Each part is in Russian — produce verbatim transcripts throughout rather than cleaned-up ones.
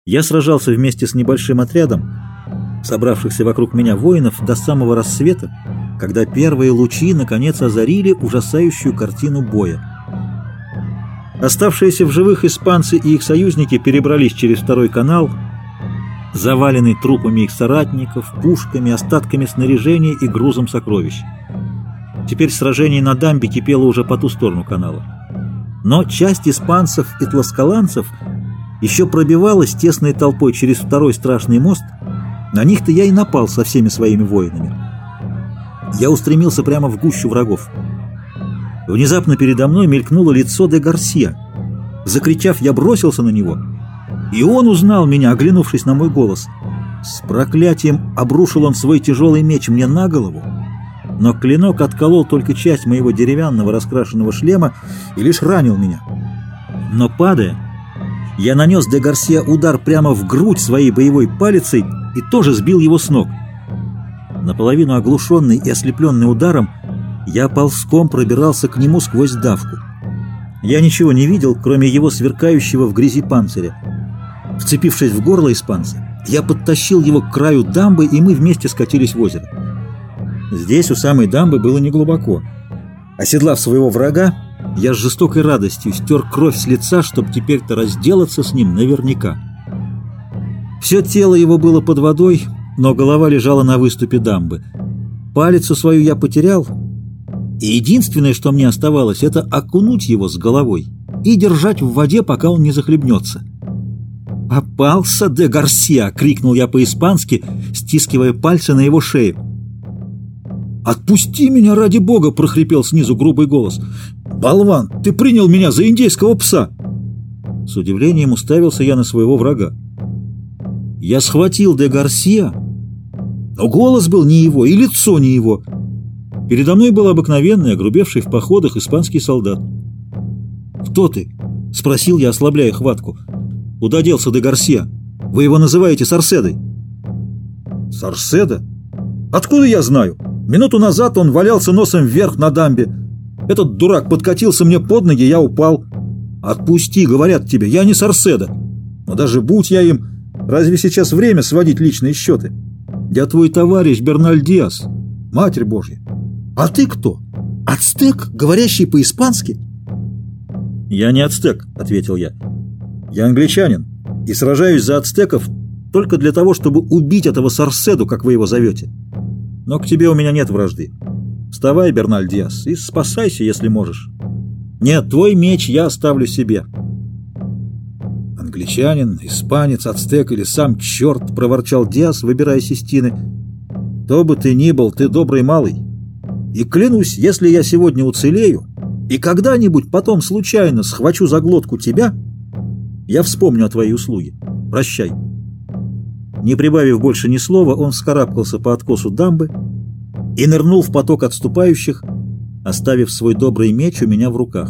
Я сражался вместе с небольшим отрядом, собравшихся вокруг меня воинов, до самого рассвета, когда первые лучи наконец озарили ужасающую картину боя. Оставшиеся в живых испанцы и их союзники перебрались через второй канал, заваленный трупами их соратников, пушками, остатками снаряжения и грузом сокровищ. Теперь сражение на дамбе кипело уже по ту сторону канала. Но часть испанцев и тласкаланцев еще пробивалась тесной толпой через второй страшный мост. На них-то я и напал со всеми своими воинами. Я устремился прямо в гущу врагов. Внезапно передо мной мелькнуло лицо де Гарсия. Закричав, я бросился на него, и он узнал меня, оглянувшись на мой голос. С проклятием обрушил он свой тяжелый меч мне на голову, но клинок отколол только часть моего деревянного раскрашенного шлема и лишь ранил меня. Но падая, я нанес де Гарсия удар прямо в грудь своей боевой палицей и тоже сбил его с ног. Наполовину оглушенный и ослепленный ударом, я ползком пробирался к нему сквозь давку. Я ничего не видел, кроме его сверкающего в грязи панциря. Вцепившись в горло испанца, я подтащил его к краю дамбы, и мы вместе скатились в озеро. Здесь у самой дамбы было неглубоко. Оседлав своего врага, я с жестокой радостью стер кровь с лица, чтобы теперь-то разделаться с ним наверняка. Все тело его было под водой, но голова лежала на выступе дамбы. Палицу свою я потерял, и единственное, что мне оставалось, это окунуть его с головой и держать в воде, пока он не захлебнется. «Попался, де Гарсия!» — крикнул я по-испански, стискивая пальцы на его шее. «Отпусти меня, ради бога!» — прохрипел снизу грубый голос. «Болван, ты принял меня за индейского пса!» С удивлением уставился я на своего врага. Я схватил де Гарсия, но голос был не его, и лицо не его. Передо мной был обыкновенный, огрубевший в походах испанский солдат. «Кто ты?» — спросил я, ослабляя хватку. «Куда делся де Гарсия? Вы его называете Сарседой». «Сарседа? Откуда я знаю? Минуту назад он валялся носом вверх на дамбе. Этот дурак подкатился мне под ноги, я упал. Отпусти, говорят тебе, я не Сарседа. Но даже будь я им, разве сейчас время сводить личные счеты? Я твой товарищ Берналь Диас, Матерь Божья. А ты кто? Ацтек, говорящий по-испански?» «Я не ацтек», — ответил я. «Я англичанин и сражаюсь за ацтеков только для того, чтобы убить этого Сарседу, как вы его зовете. Но к тебе у меня нет вражды. Вставай, Берналь Диас, и спасайся, если можешь. Нет, твой меч я оставлю себе». «Англичанин, испанец, ацтек или сам черт», — проворчал Диас, выбираясь из тины. «Кто бы ты ни был, ты добрый малый. И клянусь, если я сегодня уцелею и когда-нибудь потом случайно схвачу за глотку тебя, я вспомню о твоей услуге. Прощай». Не прибавив больше ни слова, он вскарабкался по откосу дамбы и нырнул в поток отступающих, оставив свой добрый меч у меня в руках.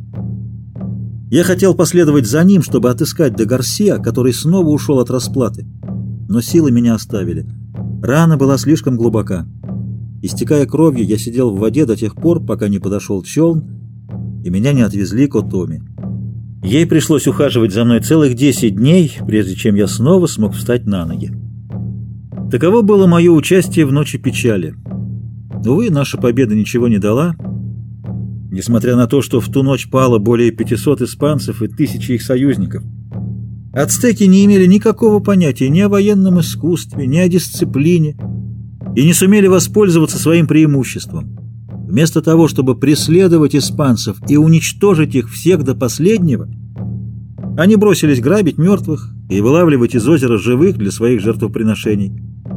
Я хотел последовать за ним, чтобы отыскать де Гарсия, который снова ушел от расплаты, но силы меня оставили. Рана была слишком глубока. Истекая кровью, я сидел в воде до тех пор, пока не подошел челн, и меня не отвезли к Отоме. Ей пришлось ухаживать за мной целых десять дней, прежде чем я снова смог встать на ноги. Таково было мое участие в ночи печали. Увы, наша победа ничего не дала, несмотря на то, что в ту ночь пало более пятисот испанцев и тысячи их союзников. Ацтеки не имели никакого понятия ни о военном искусстве, ни о дисциплине, и не сумели воспользоваться своим преимуществом. Вместо того, чтобы преследовать испанцев и уничтожить их всех до последнего, они бросились грабить мертвых и вылавливать из озера живых для своих жертвоприношений.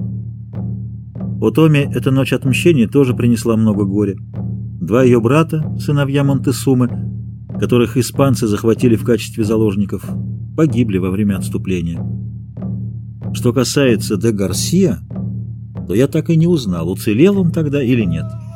Отоме эта ночь отмщения тоже принесла много горя. Два ее брата, сыновья Монтесумы, которых испанцы захватили в качестве заложников, погибли во время отступления. Что касается де Гарсия, то я так и не узнал, уцелел он тогда или нет.